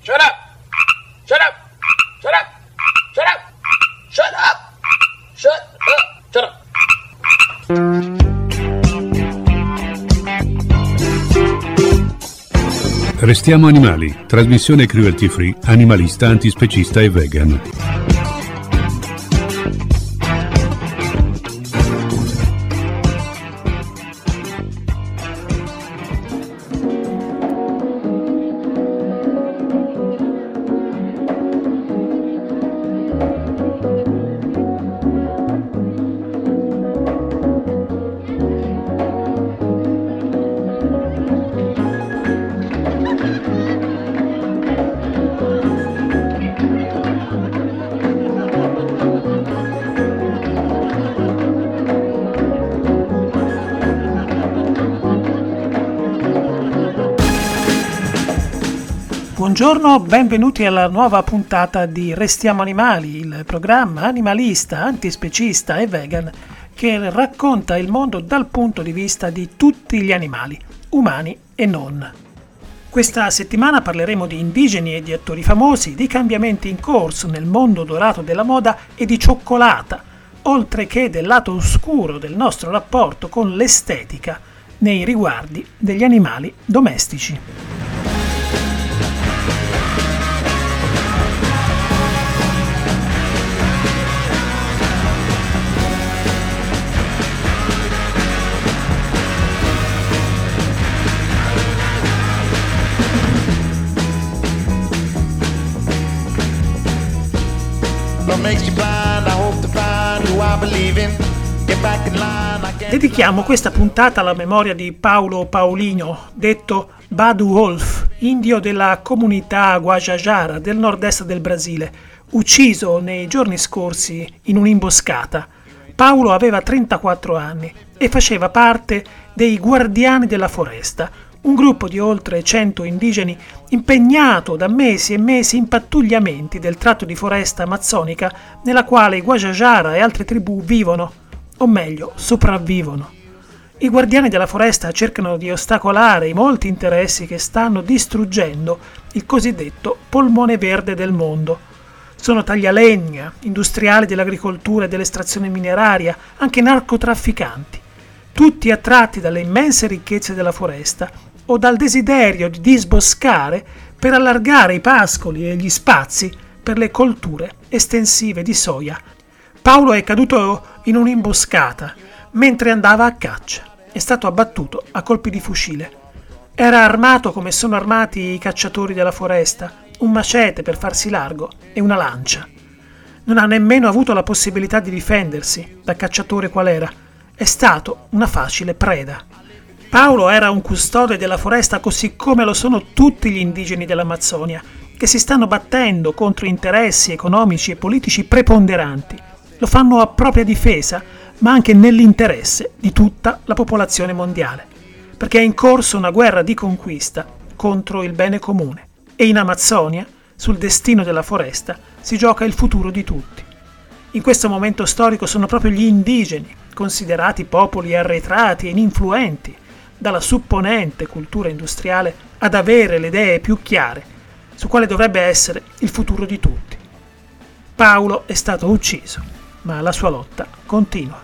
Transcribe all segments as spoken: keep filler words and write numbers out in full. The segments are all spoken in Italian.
Shut up! Shut up! Shut up! Shut up! Shut up! Shut up! Shut up! Restiamo animali, trasmissione cruelty free, animalista, antispecista e vegan. Buongiorno, benvenuti alla nuova puntata di Restiamo Animali, il programma animalista, antispecista e vegan che racconta il mondo dal punto di vista di tutti gli animali, umani e non. Questa settimana parleremo di indigeni e di attori famosi, di cambiamenti in corso nel mondo dorato della moda e di cioccolata, oltre che del lato oscuro del nostro rapporto con l'estetica nei riguardi degli animali domestici. Dedichiamo questa puntata alla memoria di Paulo Paulino, detto Badu Wolf, indio della comunità Guajajara del nord-est del Brasile, ucciso nei giorni scorsi in un'imboscata. Paulo aveva trentaquattro anni e faceva parte dei Guardiani della Foresta, un gruppo di oltre cento indigeni impegnato da mesi e mesi in pattugliamenti del tratto di foresta amazzonica nella quale i Guajajara e altre tribù vivono, o meglio, sopravvivono. I Guardiani della Foresta cercano di ostacolare i molti interessi che stanno distruggendo il cosiddetto polmone verde del mondo. Sono taglialegna, industriali dell'agricoltura e dell'estrazione mineraria, anche narcotrafficanti, tutti attratti dalle immense ricchezze della foresta o dal desiderio di disboscare per allargare i pascoli e gli spazi per le colture estensive di soia. Paolo è caduto in un'imboscata mentre andava a caccia. È stato abbattuto a colpi di fucile. Era armato come sono armati i cacciatori della foresta, un macete per farsi largo e una lancia. Non ha nemmeno avuto la possibilità di difendersi, da cacciatore qual era. È stato una facile preda. Paolo era un custode della foresta così come lo sono tutti gli indigeni dell'Amazzonia, che si stanno battendo contro interessi economici e politici preponderanti. Lo fanno a propria difesa, ma anche nell'interesse di tutta la popolazione mondiale, perché è in corso una guerra di conquista contro il bene comune. E in Amazzonia, sul destino della foresta, si gioca il futuro di tutti. In questo momento storico sono proprio gli indigeni, considerati popoli arretrati e ininfluenti dalla supponente cultura industriale, ad avere le idee più chiare su quale dovrebbe essere il futuro di tutti. Paolo è stato ucciso, ma la sua lotta continua.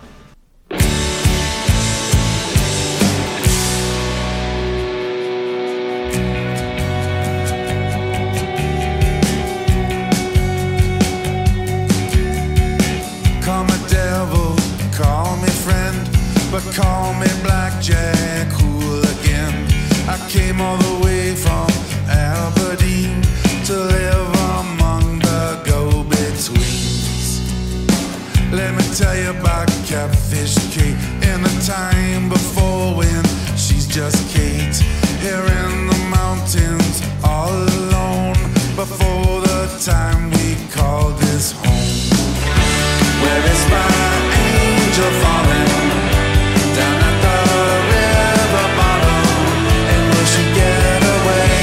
But call me Blackjack Hooligan. I came all the way from Aberdeen to live among the go-betweens. Let me tell you about Catfish Kate in the time before when she's just Kate. Here in the mountains all alone before the time we call this home. Where is my angel falling? Down at the river bottom, and will she get away?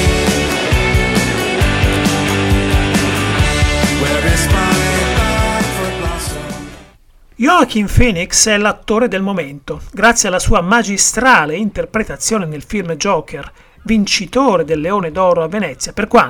Where is my Blackfoot blossom? Joaquin Phoenix è l'attore del momento, grazie alla sua magistrale interpretazione nel film Joker, vincitore del Leone d'Oro a Venezia, per quanto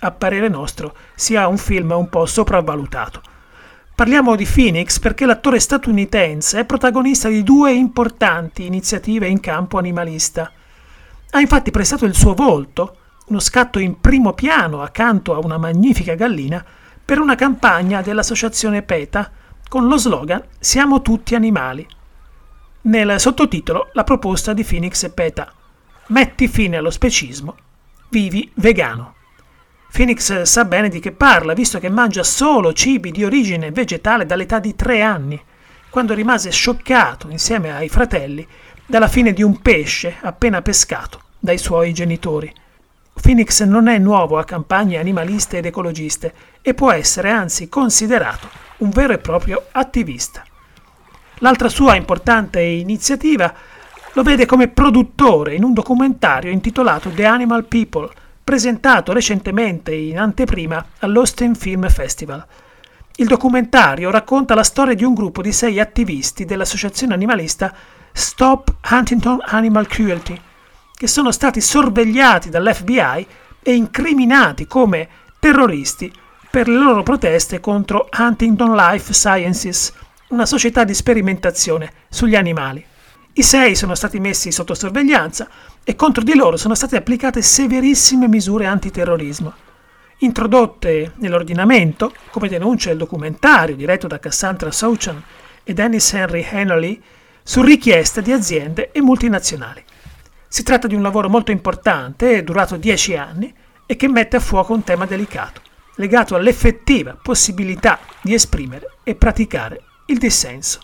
a parere nostro, sia un film un po' sopravvalutato. Parliamo di Phoenix perché l'attore statunitense è protagonista di due importanti iniziative in campo animalista. Ha infatti prestato il suo volto, uno scatto in primo piano accanto a una magnifica gallina, per una campagna dell'associazione PETA con lo slogan «Siamo tutti animali». Nel sottotitolo la proposta di Phoenix e PETA: «Metti fine allo specismo, vivi vegano». Phoenix sa bene di che parla, visto che mangia solo cibi di origine vegetale dall'età di tre anni, quando rimase scioccato, insieme ai fratelli, dalla fine di un pesce appena pescato dai suoi genitori. Phoenix non è nuovo a campagne animaliste ed ecologiste e può essere anzi considerato un vero e proprio attivista. L'altra sua importante iniziativa lo vede come produttore in un documentario intitolato The Animal People, presentato recentemente in anteprima all'Austin Film Festival. Il documentario racconta la storia di un gruppo di sei attivisti dell'associazione animalista Stop Huntington Animal Cruelty, che sono stati sorvegliati dall'F B I e incriminati come terroristi per le loro proteste contro Huntington Life Sciences, una società di sperimentazione sugli animali. I sei sono stati messi sotto sorveglianza e contro di loro sono state applicate severissime misure antiterrorismo, introdotte nell'ordinamento, come denuncia il documentario diretto da Cassandra Souchan e Dennis Henry Henley, su richiesta di aziende e multinazionali. Si tratta di un lavoro molto importante, durato dieci anni, e che mette a fuoco un tema delicato, legato all'effettiva possibilità di esprimere e praticare il dissenso.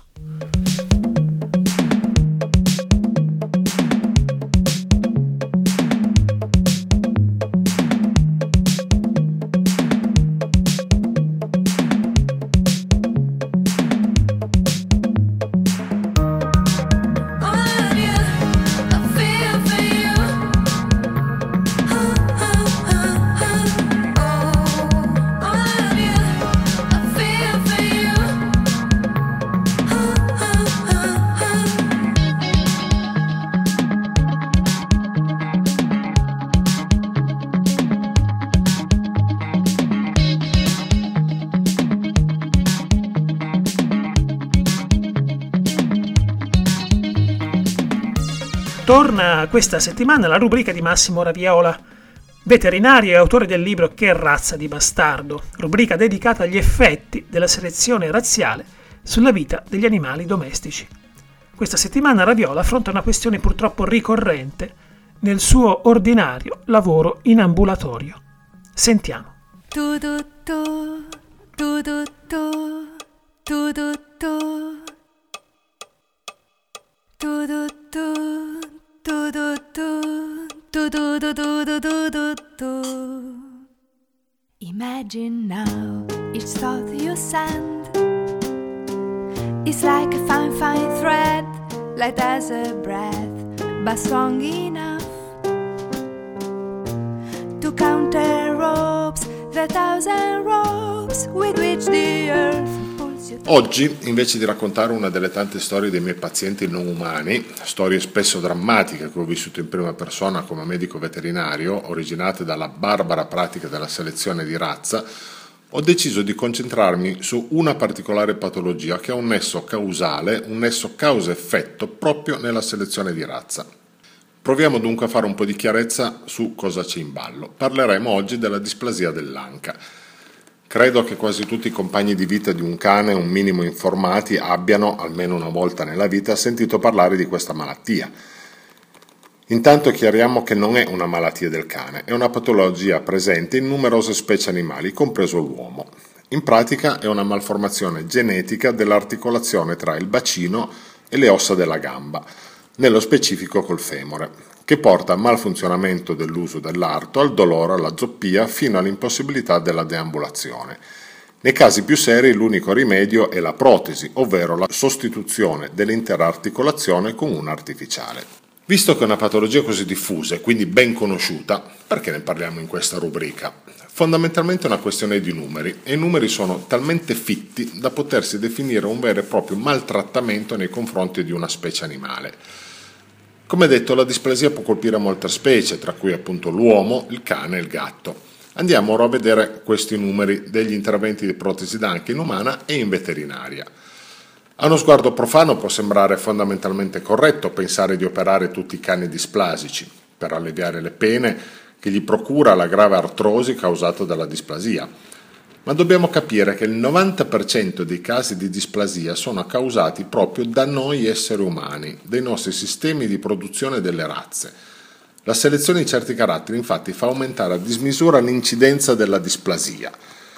Torna questa settimana la rubrica di Massimo Raviola, veterinario e autore del libro Che razza di bastardo, rubrica dedicata agli effetti della selezione razziale sulla vita degli animali domestici. Questa settimana Raviola affronta una questione purtroppo ricorrente nel suo ordinario lavoro in ambulatorio. Sentiamo. Tu tu tu, tu tu tu, tu tu tu, tu tu tu. Do do do do do do do do do do do. Imagine now each thought you send is like a fine fine thread, light as a breath, but strong enough to counter ropes, the thousand ropes with which the earth. Oggi, invece di raccontare una delle tante storie dei miei pazienti non umani, storie spesso drammatiche che ho vissuto in prima persona come medico veterinario, originate dalla barbara pratica della selezione di razza, ho deciso di concentrarmi su una particolare patologia che ha un nesso causale, un nesso causa-effetto proprio nella selezione di razza. Proviamo dunque a fare un po' di chiarezza su cosa c'è in ballo. Parleremo oggi della displasia dell'anca. Credo che quasi tutti i compagni di vita di un cane, un minimo informati, abbiano, almeno una volta nella vita, sentito parlare di questa malattia. Intanto chiariamo che non è una malattia del cane, è una patologia presente in numerose specie animali, compreso l'uomo. In pratica è una malformazione genetica dell'articolazione tra il bacino e le ossa della gamba, nello specifico col femore, che porta al malfunzionamento dell'uso dell'arto, al dolore, alla zoppia, fino all'impossibilità della deambulazione. Nei casi più seri l'unico rimedio è la protesi, ovvero la sostituzione dell'intera articolazione con una artificiale. Visto che è una patologia così diffusa e quindi ben conosciuta, perché ne parliamo in questa rubrica? Fondamentalmente è una questione di numeri, e i numeri sono talmente fitti da potersi definire un vero e proprio maltrattamento nei confronti di una specie animale. Come detto, la displasia può colpire molte specie, tra cui appunto l'uomo, il cane e il gatto. Andiamo ora a vedere questi numeri degli interventi di protesi d'anca in umana e in veterinaria. A uno sguardo profano può sembrare fondamentalmente corretto pensare di operare tutti i cani displasici per alleviare le pene che gli procura la grave artrosi causata dalla displasia. Ma dobbiamo capire che il novanta per cento dei casi di displasia sono causati proprio da noi esseri umani, dai nostri sistemi di produzione delle razze. La selezione di certi caratteri infatti fa aumentare a dismisura l'incidenza della displasia.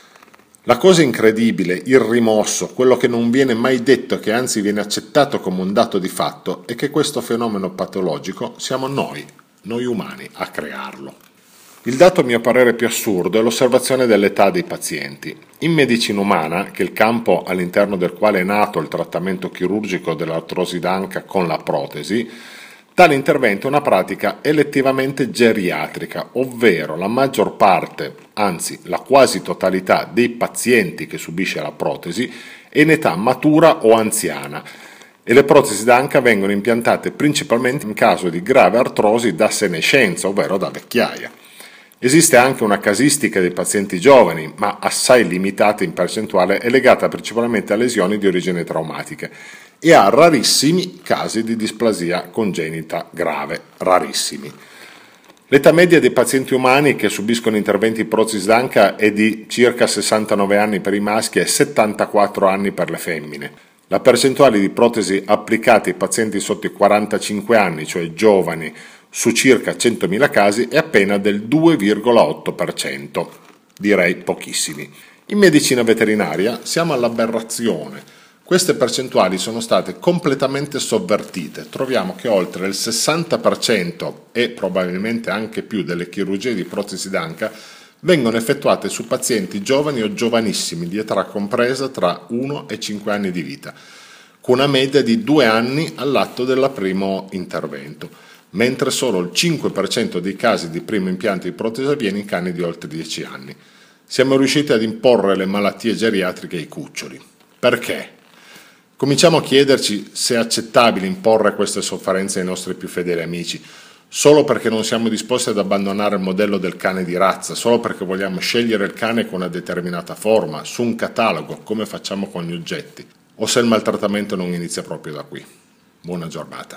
La cosa incredibile, il rimosso, quello che non viene mai detto e che anzi viene accettato come un dato di fatto, è che questo fenomeno patologico siamo noi, noi umani, a crearlo. Il dato a mio parere più assurdo è l'osservazione dell'età dei pazienti. In medicina umana, che è il campo all'interno del quale è nato il trattamento chirurgico dell'artrosi d'anca con la protesi, tale intervento è una pratica elettivamente geriatrica, ovvero la maggior parte, anzi la quasi totalità dei pazienti che subisce la protesi è in età matura o anziana e le protesi d'anca vengono impiantate principalmente in caso di grave artrosi da senescenza, ovvero da vecchiaia. Esiste anche una casistica dei pazienti giovani, ma assai limitata in percentuale e legata principalmente a lesioni di origine traumatica e a rarissimi casi di displasia congenita grave, rarissimi. L'età media dei pazienti umani che subiscono interventi di protesi d'anca è di circa sessantanove anni per i maschi e settantaquattro anni per le femmine. La percentuale di protesi applicate ai pazienti sotto i quarantacinque anni, cioè giovani, su circa centomila casi è appena del due virgola otto per cento, direi pochissimi. In medicina veterinaria siamo all'aberrazione. Queste percentuali sono state completamente sovvertite. Troviamo che oltre il sessanta per cento e probabilmente anche più delle chirurgie di protesi d'anca vengono effettuate su pazienti giovani o giovanissimi di età compresa tra uno e cinque anni di vita, con una media di due anni all'atto del primo intervento, mentre solo il cinque per cento dei casi di primo impianto di protesi avviene in cani di oltre dieci anni. Siamo riusciti ad imporre le malattie geriatriche ai cuccioli. Perché? Cominciamo a chiederci se è accettabile imporre queste sofferenze ai nostri più fedeli amici, solo perché non siamo disposti ad abbandonare il modello del cane di razza, solo perché vogliamo scegliere il cane con una determinata forma, su un catalogo, come facciamo con gli oggetti, o se il maltrattamento non inizia proprio da qui. Buona giornata.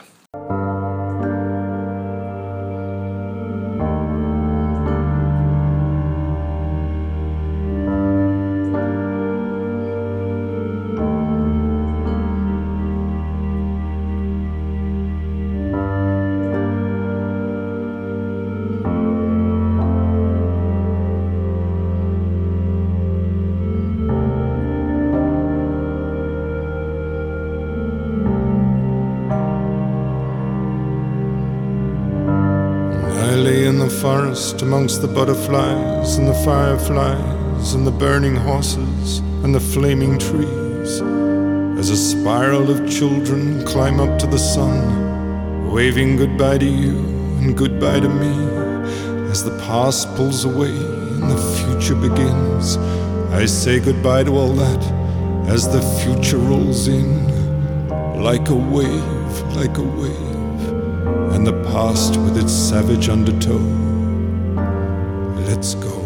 Forest amongst the butterflies and the fireflies and the burning horses and the flaming trees, as a spiral of children climb up to the sun, waving goodbye to you and goodbye to me. As the past pulls away and the future begins, I say goodbye to all that as the future rolls in, like a wave, like a wave, and the past with its savage undertow. Let's go.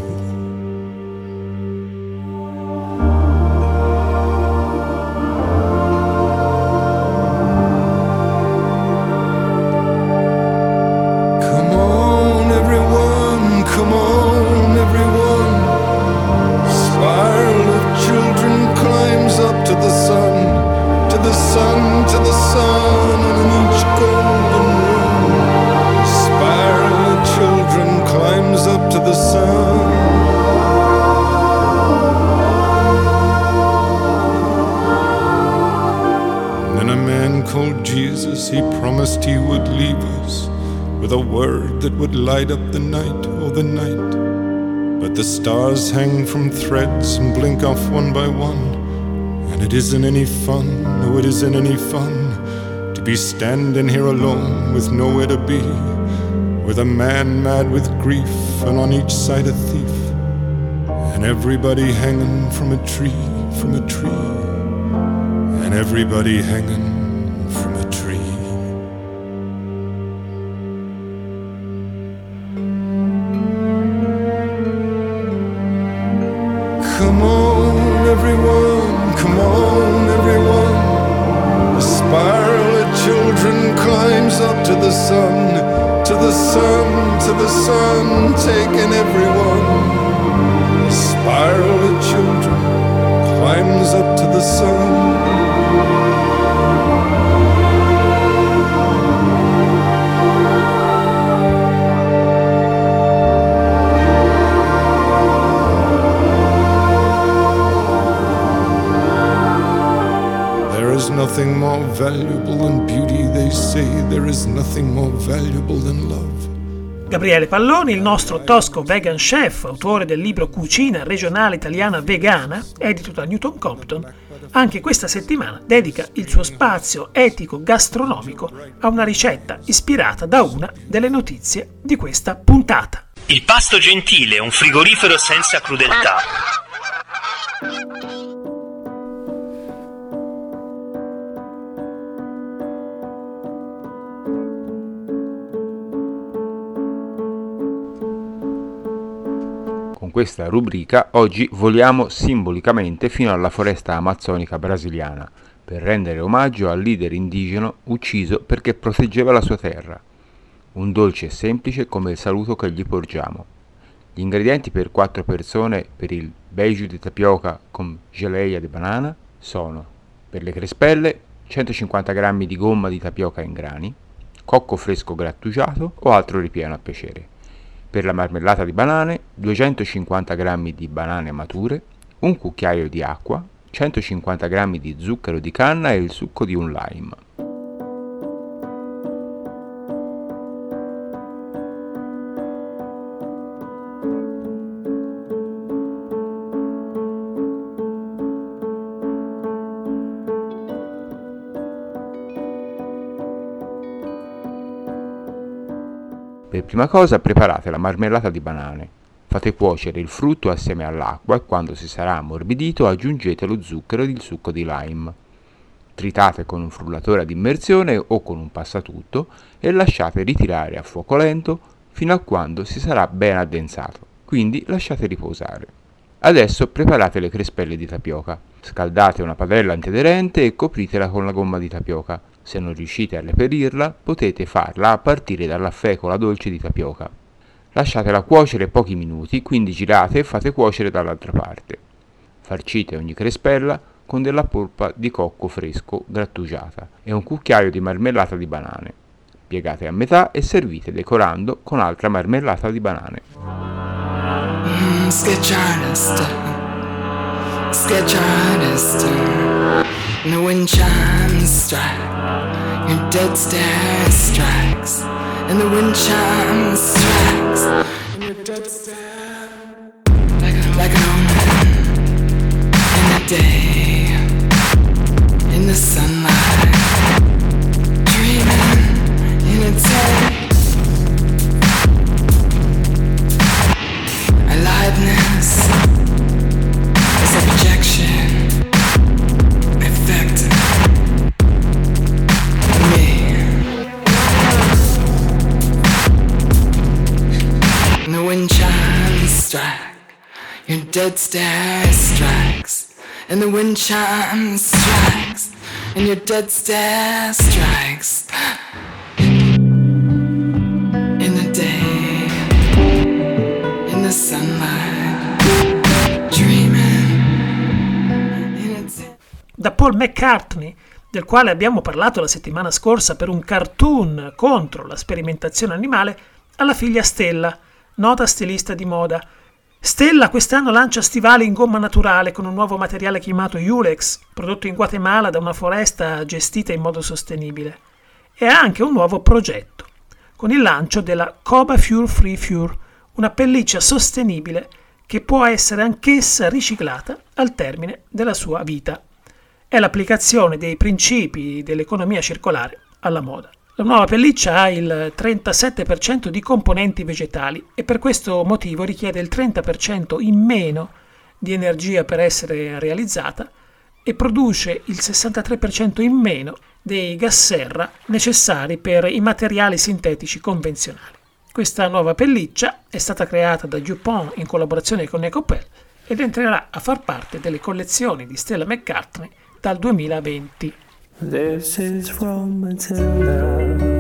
Come on, everyone, come on, everyone. Spiral of children climbs up to the sun, to the sun, to the sun, and in each golden room, spiral of children climbs up to the sun. Then a man called Jesus, he promised he would leave us with a word that would light up the night, oh the night. But the stars hang from threads and blink off one by one, and it isn't any fun, no it isn't any fun to be standing here alone with nowhere to be, with a man mad with grief and on each side a thief, and everybody hanging from a tree, from a tree, and everybody hanging from a tree. everyone, come on, everyone. A spiral of children climbs up to the sun, to the sun, to the sun, taking everyone. A spiral of children climbs up to the sun. There is nothing more valuable than beauty, they say. There is nothing more valuable than love. Gabriele Palloni, il nostro tosco vegan chef, autore del libro Cucina regionale italiana vegana, edito da Newton Compton, anche questa settimana dedica il suo spazio etico gastronomico a una ricetta ispirata da una delle notizie di questa puntata. Il pasto gentile, un frigorifero senza crudeltà. Con questa rubrica oggi voliamo simbolicamente fino alla foresta amazzonica brasiliana per rendere omaggio al leader indigeno ucciso perché proteggeva la sua terra. Un dolce e semplice come il saluto che gli porgiamo. Gli ingredienti per quattro persone per il beiju di tapioca con geleia di banana sono: per le crespelle centocinquanta grammi di gomma di tapioca in grani, cocco fresco grattugiato o altro ripieno a piacere. Per la marmellata di banane duecentocinquanta grammi di banane mature, un cucchiaio di acqua, centocinquanta grammi di zucchero di canna e il succo di un lime. Per prima cosa preparate la marmellata di banane. Fate cuocere il frutto assieme all'acqua e quando si sarà ammorbidito aggiungete lo zucchero ed il succo di lime. Tritate con un frullatore ad immersione o con un passatutto e lasciate ritirare a fuoco lento fino a quando si sarà ben addensato, quindi lasciate riposare. Adesso preparate le crespelle di tapioca. Scaldate una padella antiaderente e copritela con la gomma di tapioca. Se non riuscite a reperirla, potete farla a partire dalla fecola dolce di tapioca. Lasciatela cuocere pochi minuti, quindi girate e fate cuocere dall'altra parte. Farcite ogni crespella con della polpa di cocco fresco grattugiata e un cucchiaio di marmellata di banane. Piegate a metà e servite decorando con altra marmellata di banane. Mm, sketch artist, sketch artist, no wind chimes strike. Your dead stare strikes, and the wind chimes strikes, and your dead stare like, a, like an omen in the day, in the sunlight, dreaming in its head. Aliveness is a projection, effect. Wind chimes strike, your dead stare strikes, and the wind chimes strikes, and your dead stare strikes. In the day, in the sunlight, dreaming in its... Da Paul McCartney, del quale abbiamo parlato la settimana scorsa per un cartoon contro la sperimentazione animale, alla figlia Stella, nota stilista di moda. Stella quest'anno lancia stivali in gomma naturale con un nuovo materiale chiamato Ulex, prodotto in Guatemala da una foresta gestita in modo sostenibile. E ha anche un nuovo progetto, con il lancio della Coba Fuel Free Fur, una pelliccia sostenibile che può essere anch'essa riciclata al termine della sua vita. È l'applicazione dei principi dell'economia circolare alla moda. La nuova pelliccia ha il trentasette per cento di componenti vegetali e per questo motivo richiede il trenta per cento in meno di energia per essere realizzata e produce il sessantatré per cento in meno dei gas serra necessari per i materiali sintetici convenzionali. Questa nuova pelliccia è stata creata da DuPont in collaborazione con Ecopel ed entrerà a far parte delle collezioni di Stella McCartney dal duemilaventi. This is from Matilda.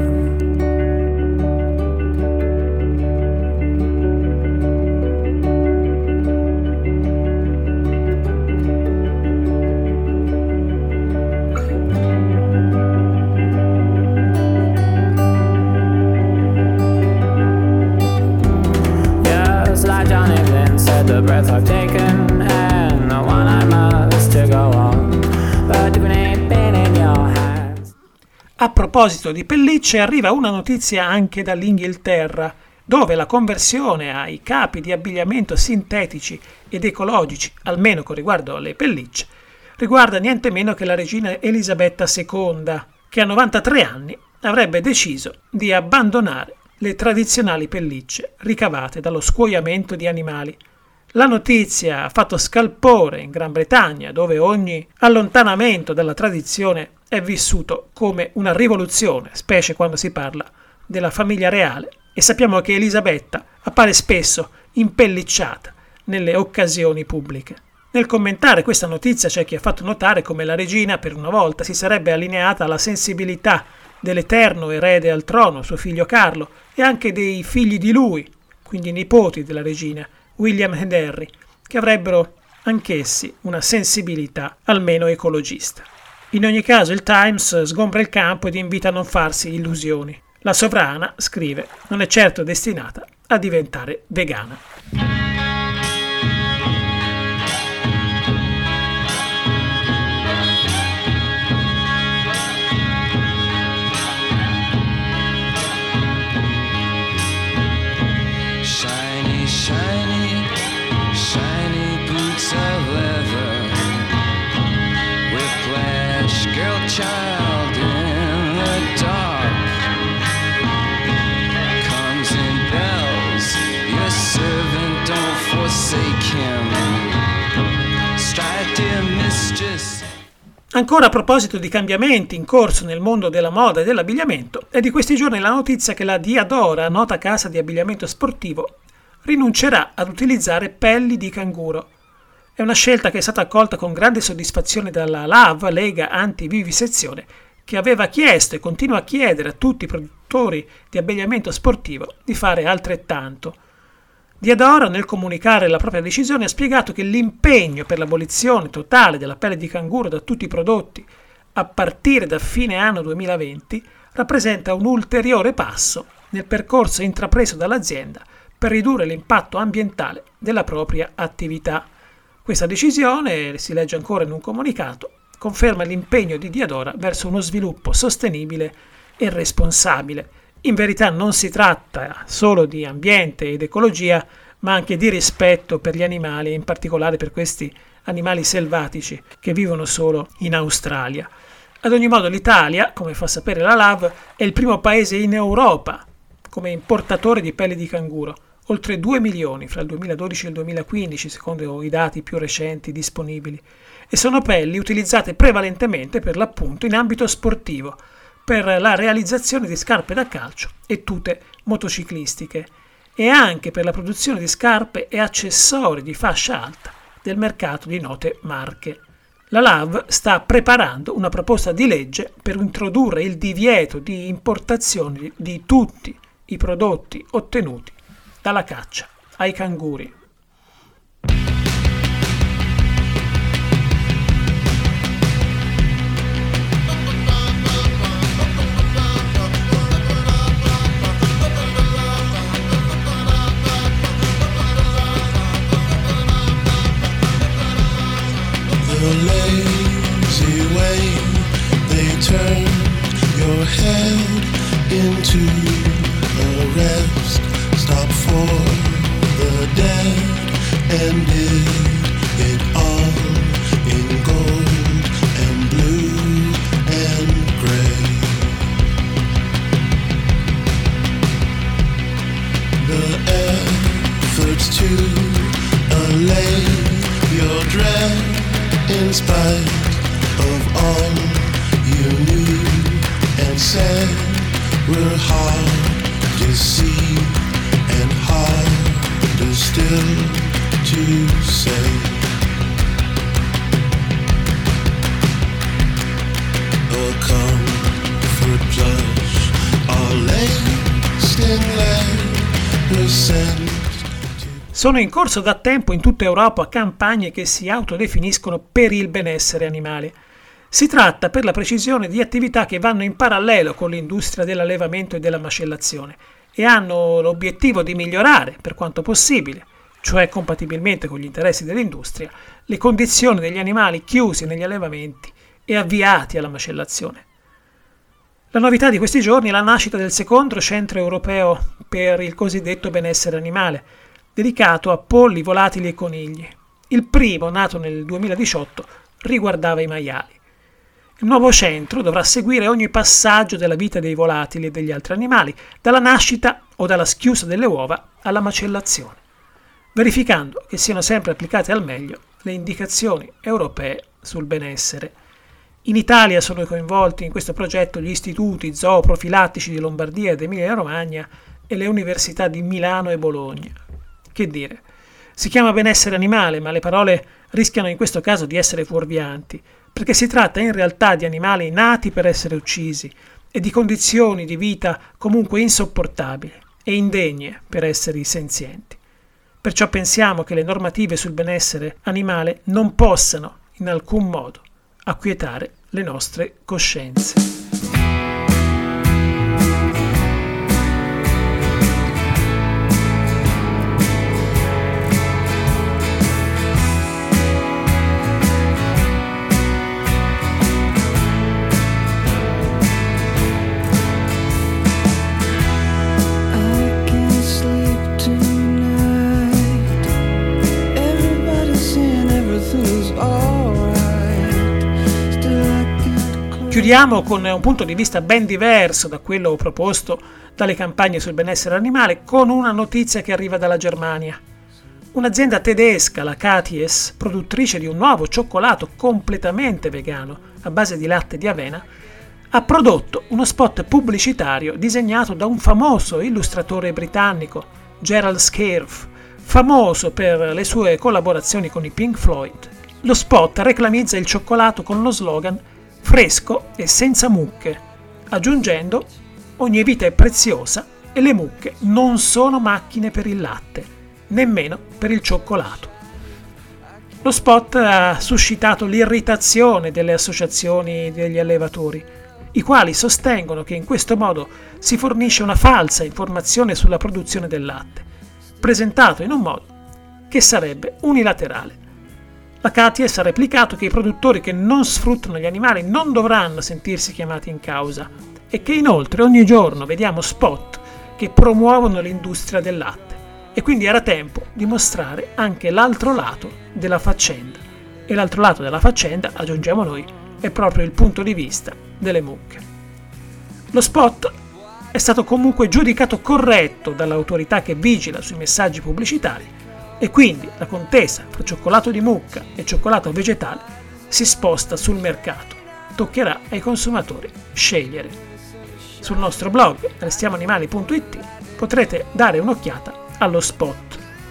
The breath I've taken and the one I must to go on, but if it ain't been in your hands. A proposito di pellicce, arriva una notizia anche dall'Inghilterra, dove la conversione ai capi di abbigliamento sintetici ed ecologici, almeno con riguardo alle pellicce, riguarda niente meno che la regina Elisabetta seconda, che a novantatré anni avrebbe deciso di abbandonare le tradizionali pellicce ricavate dallo scuoiamento di animali. La notizia ha fatto scalpore in Gran Bretagna, dove ogni allontanamento dalla tradizione è vissuto come una rivoluzione, specie quando si parla della famiglia reale, e sappiamo che Elisabetta appare spesso impellicciata nelle occasioni pubbliche. Nel commentare questa notizia c'è chi ha fatto notare come la regina per una volta si sarebbe allineata alla sensibilità dell'eterno erede al trono, suo figlio Carlo, e anche dei figli di lui, quindi nipoti della regina, William ed Harry, che avrebbero anch'essi una sensibilità almeno ecologista. In ogni caso il Times sgombra il campo ed invita a non farsi illusioni. La sovrana, scrive, non è certo destinata a diventare vegana. Shiny, shiny, shiny boots of leather, whiplash, girl child in the dark, comes in bells, your servant don't forsake him, stride dear mistress. Ancora a proposito di cambiamenti in corso nel mondo della moda e dell'abbigliamento, è di questi giorni la notizia che la Diadora, nota casa di abbigliamento sportivo, rinuncerà ad utilizzare pelli di canguro. È una scelta che è stata accolta con grande soddisfazione dalla L A V, Lega Anti-Vivisezione, che aveva chiesto e continua a chiedere a tutti i produttori di abbigliamento sportivo di fare altrettanto. Diadora, nel comunicare la propria decisione, ha spiegato che l'impegno per l'abolizione totale della pelle di canguro da tutti i prodotti a partire da fine anno duemilaventi rappresenta un ulteriore passo nel percorso intrapreso dall'azienda per ridurre l'impatto ambientale della propria attività. Questa decisione, si legge ancora in un comunicato, conferma l'impegno di Diadora verso uno sviluppo sostenibile e responsabile. In verità non si tratta solo di ambiente ed ecologia, ma anche di rispetto per gli animali, in particolare per questi animali selvatici che vivono solo in Australia. Ad ogni modo l'Italia, come fa sapere la L A V, è il primo paese in Europa come importatore di pelli di canguro, oltre due milioni fra il duemiladodici e il duemilaquindici, secondo i dati più recenti disponibili, e sono pelli utilizzate prevalentemente per l'appunto in ambito sportivo, per la realizzazione di scarpe da calcio e tute motociclistiche, e anche per la produzione di scarpe e accessori di fascia alta del mercato di note marche. La L A V sta preparando una proposta di legge per introdurre il divieto di importazione di tutti i prodotti ottenuti dalla caccia ai canguri. The lazy way they turn your head into a rest stop for the dead and did it all in gold and blue and gray. The efforts to allay your dread in spite of all you knew and said were hard to see and harder still to say. A comfort judge, our lasting land was sent. Sono in corso da tempo in tutta Europa campagne che si autodefiniscono per il benessere animale. Si tratta, per la precisione, di attività che vanno in parallelo con l'industria dell'allevamento e della macellazione e hanno l'obiettivo di migliorare, per quanto possibile, cioè compatibilmente con gli interessi dell'industria, le condizioni degli animali chiusi negli allevamenti e avviati alla macellazione. La novità di questi giorni è la nascita del secondo centro europeo per il cosiddetto benessere animale, dedicato a polli, volatili e conigli. Il primo, nato nel duemiladiciotto, riguardava i maiali. Il nuovo centro dovrà seguire ogni passaggio della vita dei volatili e degli altri animali, dalla nascita o dalla schiusa delle uova alla macellazione, verificando che siano sempre applicate al meglio le indicazioni europee sul benessere. In Italia sono coinvolti in questo progetto gli istituti zooprofilattici di Lombardia ed Emilia-Romagna e le università di Milano e Bologna. Che dire, si chiama benessere animale, ma le parole rischiano in questo caso di essere fuorvianti, perché si tratta in realtà di animali nati per essere uccisi e di condizioni di vita comunque insopportabili e indegne per esseri senzienti. Perciò pensiamo che le normative sul benessere animale non possano in alcun modo acquietare le nostre coscienze. Chiudiamo con un punto di vista ben diverso da quello proposto dalle campagne sul benessere animale, con una notizia che arriva dalla Germania. Un'azienda tedesca, la Katies, produttrice di un nuovo cioccolato completamente vegano a base di latte di avena, ha prodotto uno spot pubblicitario disegnato da un famoso illustratore britannico, Gerald Scarfe, famoso per le sue collaborazioni con i Pink Floyd. Lo spot reclamizza il cioccolato con lo slogan fresco e senza mucche, aggiungendo: ogni vita è preziosa e le mucche non sono macchine per il latte, nemmeno per il cioccolato. Lo spot ha suscitato l'irritazione delle associazioni degli allevatori, i quali sostengono che in questo modo si fornisce una falsa informazione sulla produzione del latte, presentato in un modo che sarebbe unilaterale. La Katies ha replicato che i produttori che non sfruttano gli animali non dovranno sentirsi chiamati in causa e che inoltre ogni giorno vediamo spot che promuovono l'industria del latte e quindi era tempo di mostrare anche l'altro lato della faccenda. E l'altro lato della faccenda, aggiungiamo noi, è proprio il punto di vista delle mucche. Lo spot è stato comunque giudicato corretto dall'autorità che vigila sui messaggi pubblicitari e quindi la contesa fra cioccolato di mucca e cioccolato vegetale si sposta sul mercato. Toccherà ai consumatori scegliere. Sul nostro blog restiamoanimali punto it potrete dare un'occhiata allo spot.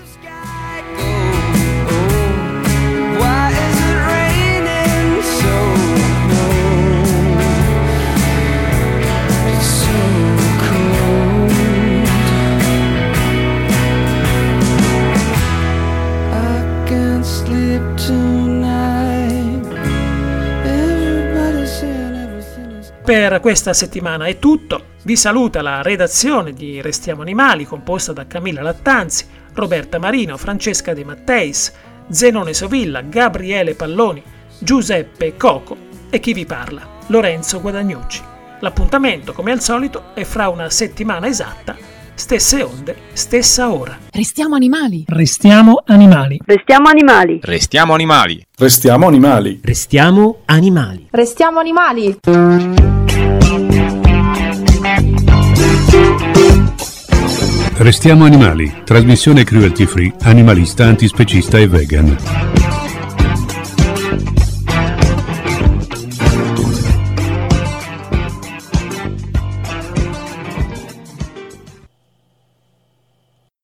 Per questa settimana è tutto. Vi saluta la redazione di Restiamo Animali, composta da Camilla Lattanzi, Roberta Marino, Francesca De Matteis, Zenone Sovilla, Gabriele Palloni, Giuseppe Coco e chi vi parla, Lorenzo Guadagnucci. L'appuntamento, come al solito, è fra una settimana esatta, stesse onde, stessa ora. Restiamo animali. Restiamo animali. Restiamo animali. Restiamo animali. Restiamo animali. Restiamo animali. Restiamo animali. Restiamo animali, trasmissione cruelty free, animalista, antispecista e vegan.